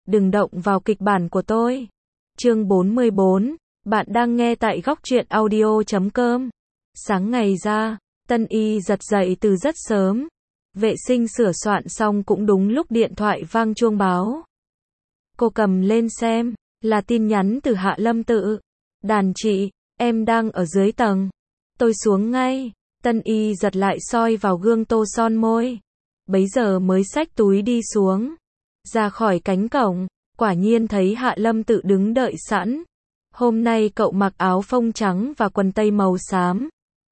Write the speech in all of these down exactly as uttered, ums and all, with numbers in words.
đừng động vào kịch bản của tôi. Chương bốn mươi bốn, bạn đang nghe tại góc truyện audio chấm com. Sáng ngày ra, Tân Y giật dậy từ rất sớm. Vệ sinh sửa soạn xong cũng đúng lúc điện thoại vang chuông báo. Cô cầm lên xem, là tin nhắn từ Hạ Lâm Tự. Đàn chị, em đang ở dưới tầng. Tôi xuống ngay. Tân Y giật lại soi vào gương tô son môi. Bấy giờ mới xách túi đi xuống. Ra khỏi cánh cổng, quả nhiên thấy Hạ Lâm Tự đứng đợi sẵn. Hôm nay cậu mặc áo phông trắng và quần tây màu xám.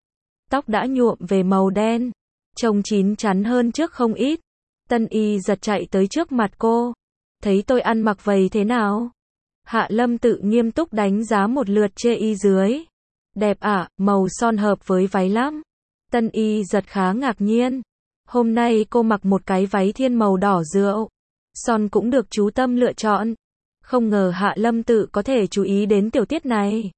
Tóc đã nhuộm về màu đen, trông chín chắn hơn trước không ít. Tân Y giật chạy tới trước mặt cô. Thấy tôi ăn mặc vậy thế nào? Hạ Lâm Tự nghiêm túc đánh giá một lượt chê y dưới. Đẹp ạ, à, màu son hợp với váy lắm. Tân Y giật khá ngạc nhiên. Hôm nay cô mặc một cái váy thiên màu đỏ rượu. Son cũng được chú tâm lựa chọn. Không ngờ Hạ Lâm Tự có thể chú ý đến tiểu tiết này.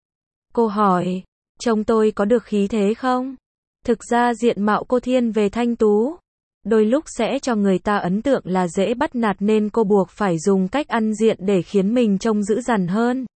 Cô hỏi, trông tôi có được khí thế không? Thực ra diện mạo cô thiên về thanh tú. Đôi lúc sẽ cho người ta ấn tượng là dễ bắt nạt nên cô buộc phải dùng cách ăn diện để khiến mình trông dữ dằn hơn.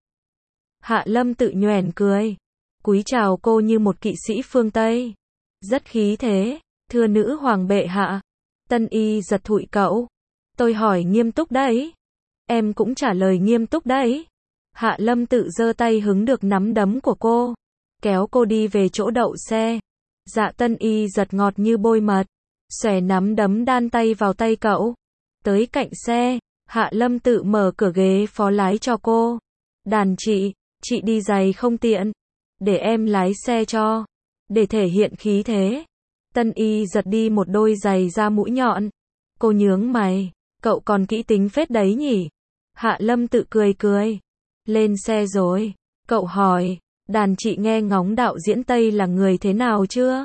Hạ Lâm Tự nhoẻn cười. Cúi chào cô như một kỵ sĩ phương Tây. Rất khí thế, thưa nữ hoàng bệ hạ. Tân Y giật thụi cậu. Tôi hỏi nghiêm túc đấy. Em cũng trả lời nghiêm túc đấy. Hạ Lâm Tự giơ tay hứng được nắm đấm của cô. Kéo cô đi về chỗ đậu xe. Dạ Tân Y giật ngọt như bôi mật. Xòe nắm đấm đan tay vào tay cậu. Tới cạnh xe, Hạ Lâm Tự mở cửa ghế phó lái cho cô. Đàn chị, chị đi giày không tiện. Để em lái xe cho. Để thể hiện khí thế. Tân Y giật đi một đôi giày da mũi nhọn. Cô nhướng mày. Cậu còn kỹ tính phết đấy nhỉ? Hạ Lâm Tự cười cười. Lên xe rồi. Cậu hỏi, đàn chị nghe ngóng đạo diễn Tây là người thế nào chưa?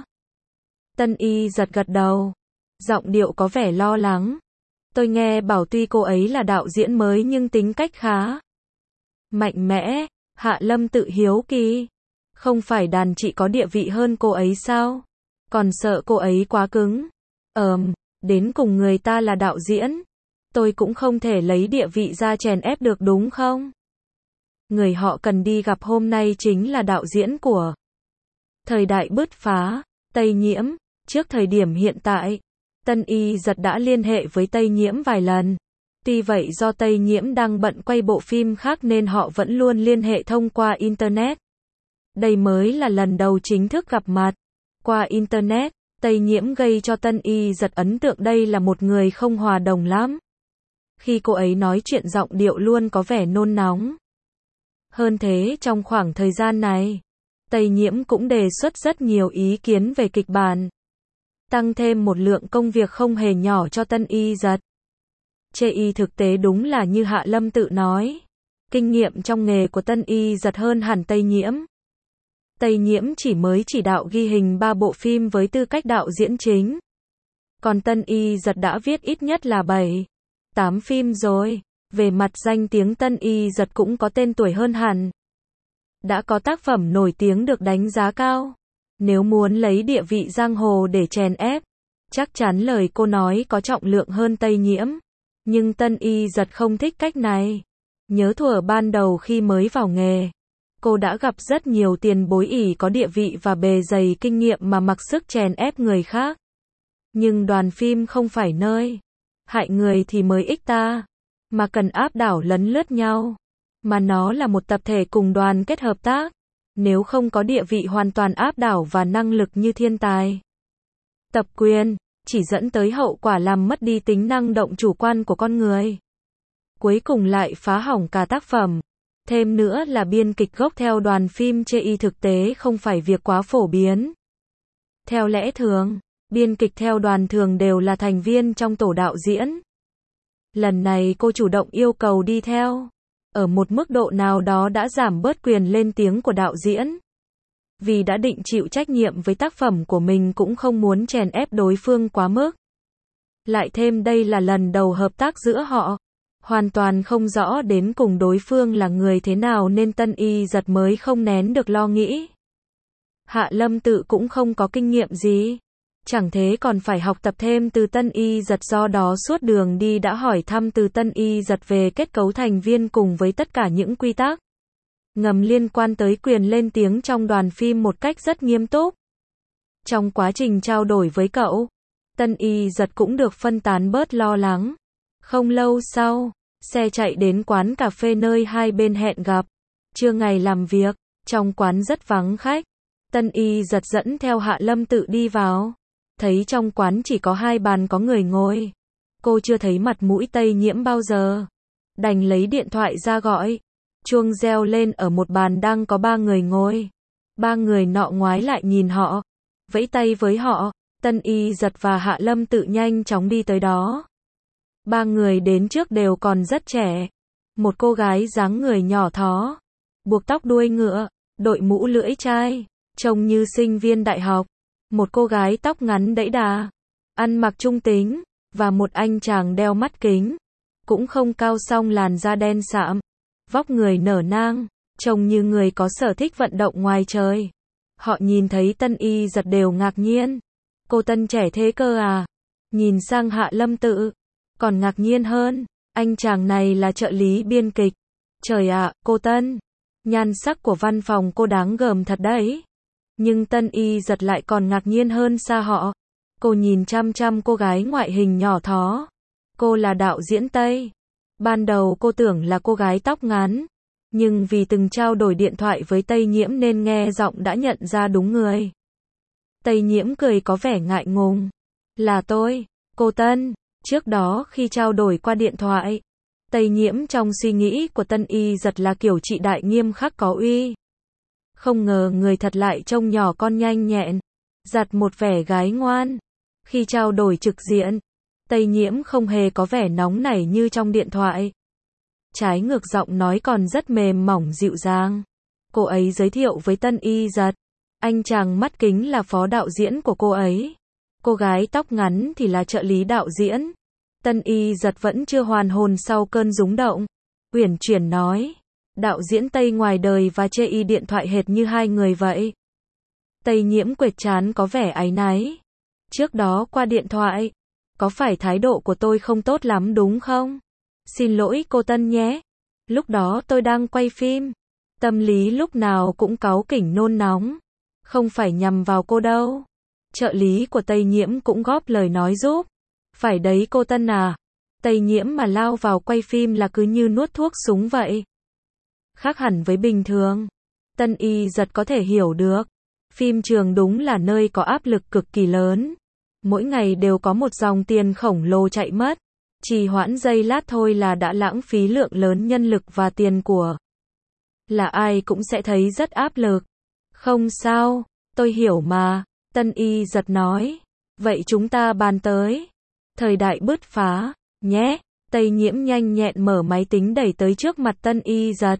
Tân Y giật gật đầu. Giọng điệu có vẻ lo lắng. Tôi nghe bảo tuy cô ấy là đạo diễn mới nhưng tính cách khá mạnh mẽ. Hạ Lâm Tự hiếu kỳ. Không phải đàn chị có địa vị hơn cô ấy sao? Còn sợ cô ấy quá cứng. Ờm, đến cùng người ta là đạo diễn. Tôi cũng không thể lấy địa vị ra chèn ép được đúng không? Người họ cần đi gặp hôm nay chính là đạo diễn của thời đại bứt phá, Tây Nhiễm. Trước thời điểm hiện tại, Tân Y giật đã liên hệ với Tây Nhiễm vài lần. Tuy vậy do Tây Nhiễm đang bận quay bộ phim khác nên họ vẫn luôn liên hệ thông qua Internet. Đây mới là lần đầu chính thức gặp mặt. Qua Internet, Tây Nhiễm gây cho Tân Y giật ấn tượng đây là một người không hòa đồng lắm. Khi cô ấy nói chuyện giọng điệu luôn có vẻ nôn nóng. Hơn thế trong khoảng thời gian này, Tây Nhiễm cũng đề xuất rất nhiều ý kiến về kịch bản. Tăng thêm một lượng công việc không hề nhỏ cho Tân Y giật. Chê y thực tế đúng là như Hạ Lâm Tự nói. Kinh nghiệm trong nghề của Tân Y giật hơn hẳn Tây Nhiễm. Tây Nhiễm chỉ mới chỉ đạo ghi hình ba bộ phim với tư cách đạo diễn chính. Còn Tân Y giật đã viết ít nhất là bảy, tám phim rồi. Về mặt danh tiếng Tân Y giật cũng có tên tuổi hơn hẳn. Đã có tác phẩm nổi tiếng được đánh giá cao. Nếu muốn lấy địa vị giang hồ để chèn ép, chắc chắn lời cô nói có trọng lượng hơn Tây Nhiễm. Nhưng Tân Y giật không thích cách này. Nhớ thuở ban đầu khi mới vào nghề, cô đã gặp rất nhiều tiền bối ỷ có địa vị và bề dày kinh nghiệm mà mặc sức chèn ép người khác. Nhưng đoàn phim không phải nơi hại người thì mới ích ta, mà cần áp đảo lấn lướt nhau. Mà nó là một tập thể cùng đoàn kết hợp tác. Nếu không có địa vị hoàn toàn áp đảo và năng lực như thiên tài, tập quyền, chỉ dẫn tới hậu quả làm mất đi tính năng động chủ quan của con người. Cuối cùng lại phá hỏng cả tác phẩm. Thêm nữa là biên kịch gốc theo đoàn phim chê y thực tế không phải việc quá phổ biến. Theo lẽ thường, biên kịch theo đoàn thường đều là thành viên trong tổ đạo diễn. Lần này cô chủ động yêu cầu đi theo. Ở một mức độ nào đó đã giảm bớt quyền lên tiếng của đạo diễn. Vì đã định chịu trách nhiệm với tác phẩm của mình cũng không muốn chèn ép đối phương quá mức. Lại thêm đây là lần đầu hợp tác giữa họ. Hoàn toàn không rõ đến cùng đối phương là người thế nào nên Tân Y giật mới không nén được lo nghĩ. Hạ Lâm Tự cũng không có kinh nghiệm gì. Chẳng thế còn phải học tập thêm từ Tân Y Dật, do đó suốt đường đi đã hỏi thăm từ Tân Y Dật về kết cấu thành viên cùng với tất cả những quy tắc ngầm liên quan tới quyền lên tiếng trong đoàn phim một cách rất nghiêm túc. Trong quá trình trao đổi với cậu, Tân Y Dật cũng được phân tán bớt lo lắng. Không lâu sau, xe chạy đến quán cà phê nơi hai bên hẹn gặp. Trưa ngày làm việc, trong quán rất vắng khách. Tân Y Dật dẫn theo Hạ Lâm Tự đi vào. Thấy trong quán chỉ có hai bàn có người ngồi. Cô chưa thấy mặt mũi Tây Nhiễm bao giờ. Đành lấy điện thoại ra gọi. Chuông reo lên ở một bàn đang có ba người ngồi. Ba người nọ ngoái lại nhìn họ, vẫy tay với họ. Tân Y Dật và Hạ Lâm Tự nhanh chóng đi tới đó. Ba người đến trước đều còn rất trẻ. Một cô gái dáng người nhỏ thó, buộc tóc đuôi ngựa, đội mũ lưỡi chai, trông như sinh viên đại học. Một cô gái tóc ngắn đẫy đà, ăn mặc trung tính, và một anh chàng đeo mắt kính, cũng không cao song làn da đen sạm, vóc người nở nang, trông như người có sở thích vận động ngoài trời. Họ nhìn thấy Tân Y Dật đều ngạc nhiên. Cô Tân trẻ thế cơ à? Nhìn sang Hạ Lâm Tự, còn ngạc nhiên hơn, anh chàng này là trợ lý biên kịch. Trời ạ, cô Tân, nhan sắc của văn phòng cô đáng gờm thật đấy. Nhưng Tân Y Dật lại còn ngạc nhiên hơn xa họ. Cô nhìn chăm chăm cô gái ngoại hình nhỏ thó. Cô là đạo diễn Tây. Ban đầu cô tưởng là cô gái tóc ngắn, nhưng vì từng trao đổi điện thoại với Tây Nhiễm nên nghe giọng đã nhận ra đúng người. Tây Nhiễm cười có vẻ ngại ngùng. Là tôi, cô Tân. Trước đó khi trao đổi qua điện thoại, Tây Nhiễm trong suy nghĩ của Tân Y Dật là kiểu chị đại nghiêm khắc có uy. Không ngờ người thật lại trông nhỏ con nhanh nhẹn, giặt một vẻ gái ngoan. Khi trao đổi trực diện, Tây Nhiễm không hề có vẻ nóng nảy như trong điện thoại. Trái ngược giọng nói còn rất mềm mỏng dịu dàng. Cô ấy giới thiệu với Tân Y Dật, anh chàng mắt kính là phó đạo diễn của cô ấy. Cô gái tóc ngắn thì là trợ lý đạo diễn. Tân Y Dật vẫn chưa hoàn hồn sau cơn rúng động. Uyển chuyển nói, đạo diễn Tây ngoài đời và chê y điện thoại hệt như hai người vậy. Tây Nhiễm quệt trán có vẻ áy náy. Trước đó qua điện thoại, có phải thái độ của tôi không tốt lắm đúng không? Xin lỗi cô Tân nhé. Lúc đó tôi đang quay phim. Tâm lý lúc nào cũng cáu kỉnh nôn nóng. Không phải nhằm vào cô đâu. Trợ lý của Tây Nhiễm cũng góp lời nói giúp. Phải đấy cô Tân à. Tây Nhiễm mà lao vào quay phim là cứ như nuốt thuốc súng vậy. Khác hẳn với bình thường. Tân Y Dật có thể hiểu được. Phim trường đúng là nơi có áp lực cực kỳ lớn. Mỗi ngày đều có một dòng tiền khổng lồ chạy mất. Trì hoãn giây lát thôi là đã lãng phí lượng lớn nhân lực và tiền của. Là ai cũng sẽ thấy rất áp lực. Không sao, tôi hiểu mà. Tân Y Dật nói. Vậy chúng ta bàn tới thời đại bứt phá, nhé. Tây Nhiễm nhanh nhẹn mở máy tính đẩy tới trước mặt Tân Y Dật.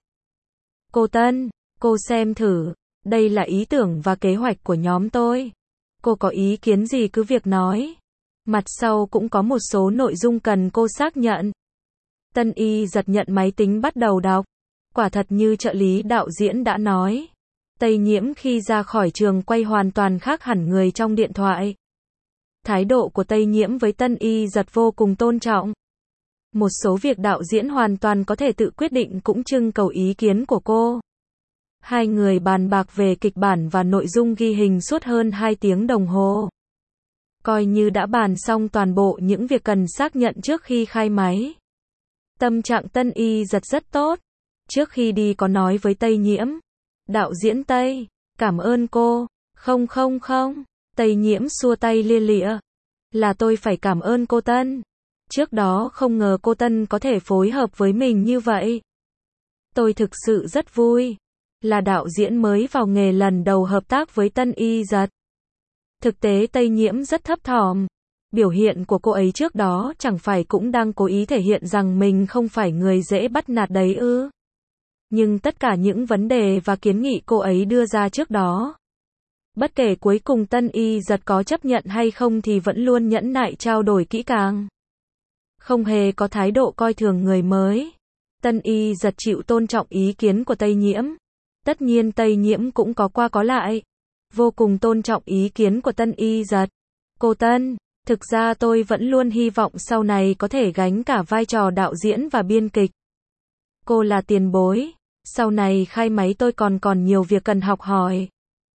Cô Tân, cô xem thử. Đây là ý tưởng và kế hoạch của nhóm tôi. Cô có ý kiến gì cứ việc nói. Mặt sau cũng có một số nội dung cần cô xác nhận. Tân Y Dật nhận máy tính bắt đầu đọc. Quả thật như trợ lý đạo diễn đã nói. Tây Nhiễm khi ra khỏi trường quay hoàn toàn khác hẳn người trong điện thoại. Thái độ của Tây Nhiễm với Tân Y Dật vô cùng tôn trọng. Một số việc đạo diễn hoàn toàn có thể tự quyết định cũng trưng cầu ý kiến của cô. Hai người bàn bạc về kịch bản và nội dung ghi hình suốt hơn hai tiếng đồng hồ. Coi như đã bàn xong toàn bộ những việc cần xác nhận trước khi khai máy. Tâm trạng Tân Y Dật rất tốt. Trước khi đi có nói với Tây Nhiễm. Đạo diễn Tây, cảm ơn cô. Không không không. Tây Nhiễm xua tay lia lịa. Là tôi phải cảm ơn cô Tân. Trước đó không ngờ cô Tân có thể phối hợp với mình như vậy. Tôi thực sự rất vui. Là đạo diễn mới vào nghề lần đầu hợp tác với Tân Y Dật. Thực tế Tây Nhiễm rất thấp thỏm. Biểu hiện của cô ấy trước đó chẳng phải cũng đang cố ý thể hiện rằng mình không phải người dễ bắt nạt đấy ư. Nhưng tất cả những vấn đề và kiến nghị cô ấy đưa ra trước đó, bất kể cuối cùng Tân Y Dật có chấp nhận hay không thì vẫn luôn nhẫn nại trao đổi kỹ càng. Không hề có thái độ coi thường người mới. Tân Y Dật chịu tôn trọng ý kiến của Tây Nhiễm. Tất nhiên Tây Nhiễm cũng có qua có lại. Vô cùng tôn trọng ý kiến của Tân Y Dật. Cô Tân, thực ra tôi vẫn luôn hy vọng sau này có thể gánh cả vai trò đạo diễn và biên kịch. Cô là tiền bối, sau này khai máy tôi còn còn nhiều việc cần học hỏi.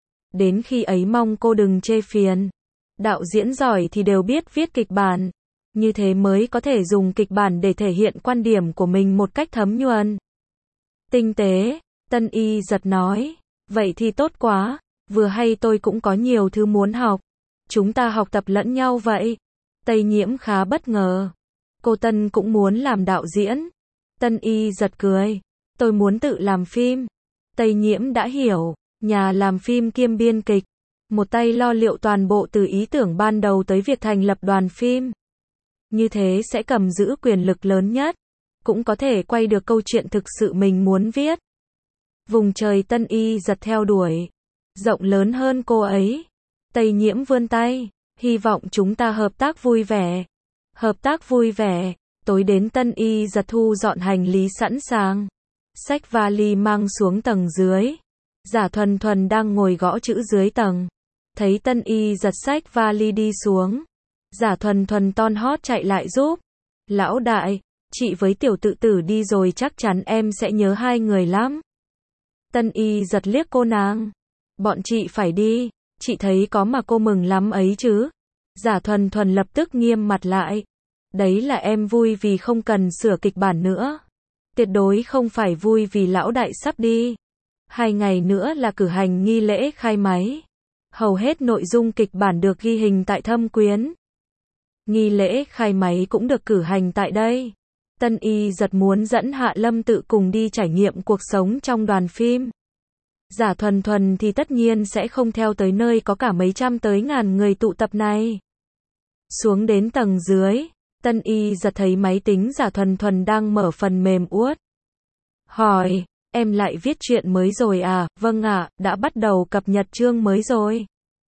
Đến khi ấy mong cô đừng chê phiền. Đạo diễn giỏi thì đều biết viết kịch bản. Như thế mới có thể dùng kịch bản để thể hiện quan điểm của mình một cách thấm nhuần. Tinh tế, Tân Y giật nói. Vậy thì tốt quá, vừa hay tôi cũng có nhiều thứ muốn học. Chúng ta học tập lẫn nhau vậy. Tây Nhiễm khá bất ngờ. Cô Tân cũng muốn làm đạo diễn. Tân Y giật cười. Tôi muốn tự làm phim. Tây Nhiễm đã hiểu. Nhà làm phim kiêm biên kịch. Một tay lo liệu toàn bộ từ ý tưởng ban đầu tới việc thành lập đoàn phim. Như thế sẽ cầm giữ quyền lực lớn nhất. Cũng có thể quay được câu chuyện thực sự mình muốn viết. Vùng trời Tân Y giật theo đuổi. Rộng lớn hơn cô ấy. Tây Nhiễm vươn tay. Hy vọng chúng ta hợp tác vui vẻ. Hợp tác vui vẻ. Tối đến Tân Y giật thu dọn hành lý sẵn sàng. Xách vali mang xuống tầng dưới. Giả Thuần Thuần đang ngồi gõ chữ dưới tầng. Thấy Tân Y giật xách vali đi xuống. Giả Thuần Thuần ton hót chạy lại giúp. Lão đại, chị với tiểu tự tử đi rồi chắc chắn em sẽ nhớ hai người lắm. Tân Y giật liếc cô nàng. Bọn chị phải đi, chị thấy có mà cô mừng lắm ấy chứ. Giả Thuần Thuần lập tức nghiêm mặt lại. Đấy là em vui vì không cần sửa kịch bản nữa. Tuyệt đối không phải vui vì lão đại sắp đi. Hai ngày nữa là cử hành nghi lễ khai máy. Hầu hết nội dung kịch bản được ghi hình tại Thâm Quyến. Nghi lễ khai máy cũng được cử hành tại đây. Tân Y giật muốn dẫn Hạ Lâm Tự cùng đi trải nghiệm cuộc sống trong đoàn phim. Giả Thuần Thuần thì tất nhiên sẽ không theo tới nơi có cả mấy trăm tới ngàn người tụ tập này. Xuống đến tầng dưới, Tân Y giật thấy máy tính Giả Thuần Thuần đang mở phần mềm uất. Hỏi, em lại viết chuyện mới rồi à? Vâng ạ, đã bắt đầu cập nhật chương mới rồi.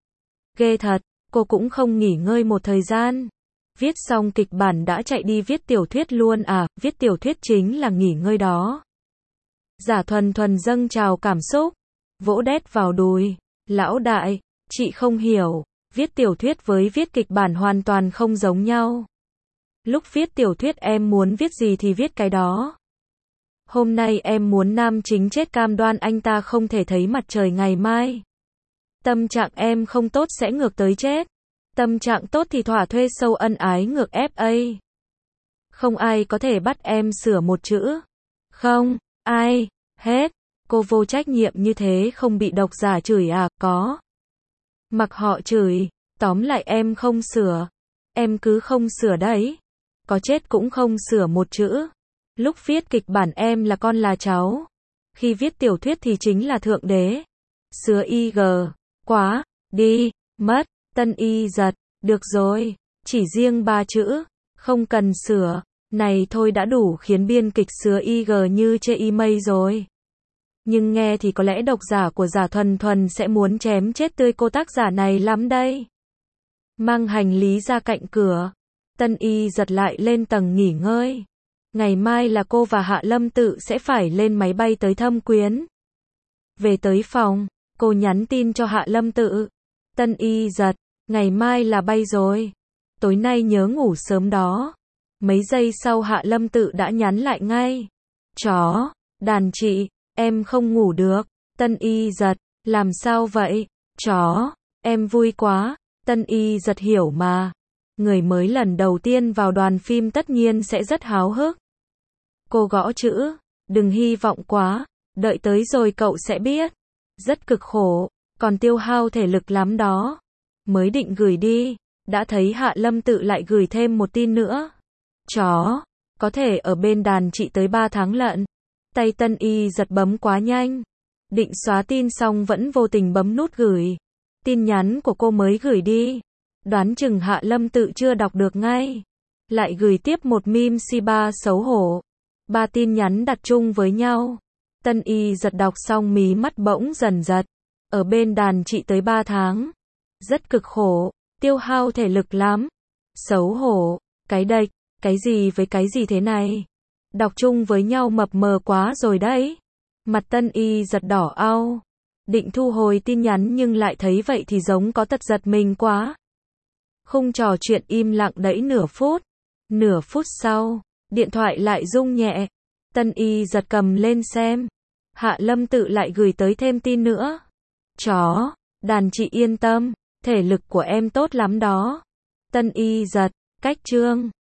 Ghê thật, cô cũng không nghỉ ngơi một thời gian. Viết xong kịch bản đã chạy đi viết tiểu thuyết luôn à? Viết tiểu thuyết chính là nghỉ ngơi đó. Giả Thuần Thuần dâng trào cảm xúc, vỗ đét vào đùi. Lão đại, chị không hiểu, viết tiểu thuyết với viết kịch bản hoàn toàn không giống nhau. Lúc viết tiểu thuyết em muốn viết gì thì viết cái đó. Hôm nay em muốn nam chính chết cam đoan anh ta không thể thấy mặt trời ngày mai. Tâm trạng em không tốt sẽ ngược tới chết. Tâm trạng tốt thì thỏa thuê sâu ân ái ngược ép a. Không ai có thể bắt em sửa một chữ. Không, ai, hết. Cô vô trách nhiệm như thế không bị độc giả chửi à? Có. Mặc họ chửi, tóm lại em không sửa. Em cứ không sửa đấy. Có chết cũng không sửa một chữ. Lúc viết kịch bản em là con là cháu. Khi viết tiểu thuyết thì chính là thượng đế. Sửa y gờ. Quá. Đi. Mất. Tân Y giật. Được rồi. Chỉ riêng ba chữ. Không cần sửa. Này thôi đã đủ khiến biên kịch sửa y gờ như chê y mây rồi. Nhưng nghe thì có lẽ độc giả của Giả Thuần Thuần sẽ muốn chém chết tươi cô tác giả này lắm đây. Mang hành lý ra cạnh cửa. Tân Y giật lại lên tầng nghỉ ngơi. Ngày mai là cô và Hạ Lâm Tự sẽ phải lên máy bay tới Thâm Quyến. Về tới phòng, cô nhắn tin cho Hạ Lâm Tự. Tân Y giật, ngày mai là bay rồi. Tối nay nhớ ngủ sớm đó. Mấy giây sau Hạ Lâm Tự đã nhắn lại ngay. Chó, đàn chị, em không ngủ được. Tân Y giật, làm sao vậy? Chó, em vui quá. Tân Y giật hiểu mà. Người mới lần đầu tiên vào đoàn phim tất nhiên sẽ rất háo hức. Cô gõ chữ, đừng hy vọng quá, đợi tới rồi cậu sẽ biết. Rất cực khổ, còn tiêu hao thể lực lắm đó. Mới định gửi đi, đã thấy Hạ Lâm Tự lại gửi thêm một tin nữa. Chó, có thể ở bên đàn chị tới ba tháng lận. Tay Tân Y giật bấm quá nhanh. Định xóa tin xong vẫn vô tình bấm nút gửi. Tin nhắn của cô mới gửi đi. Đoán chừng Hạ Lâm Tự chưa đọc được ngay. Lại gửi tiếp một meme si ba xấu hổ. Ba tin nhắn đặt chung với nhau. Tân Y giật đọc xong mí mắt bỗng dần giật. Ở bên đàn chị tới ba tháng. Rất cực khổ, tiêu hao thể lực lắm. Xấu hổ, cái đệch, cái gì với cái gì thế này? Đọc chung với nhau mập mờ quá rồi đấy. Mặt Tân Y giật đỏ au. Định thu hồi tin nhắn nhưng lại thấy vậy thì giống có tật giật mình quá. Khung trò chuyện im lặng đẫy nửa phút. Nửa phút sau, điện thoại lại rung nhẹ. Tân Y giật cầm lên xem. Hạ Lâm Tự lại gửi tới thêm tin nữa. Chó, đàn chị yên tâm, thể lực của em tốt lắm đó. Tân Y giật, cách chương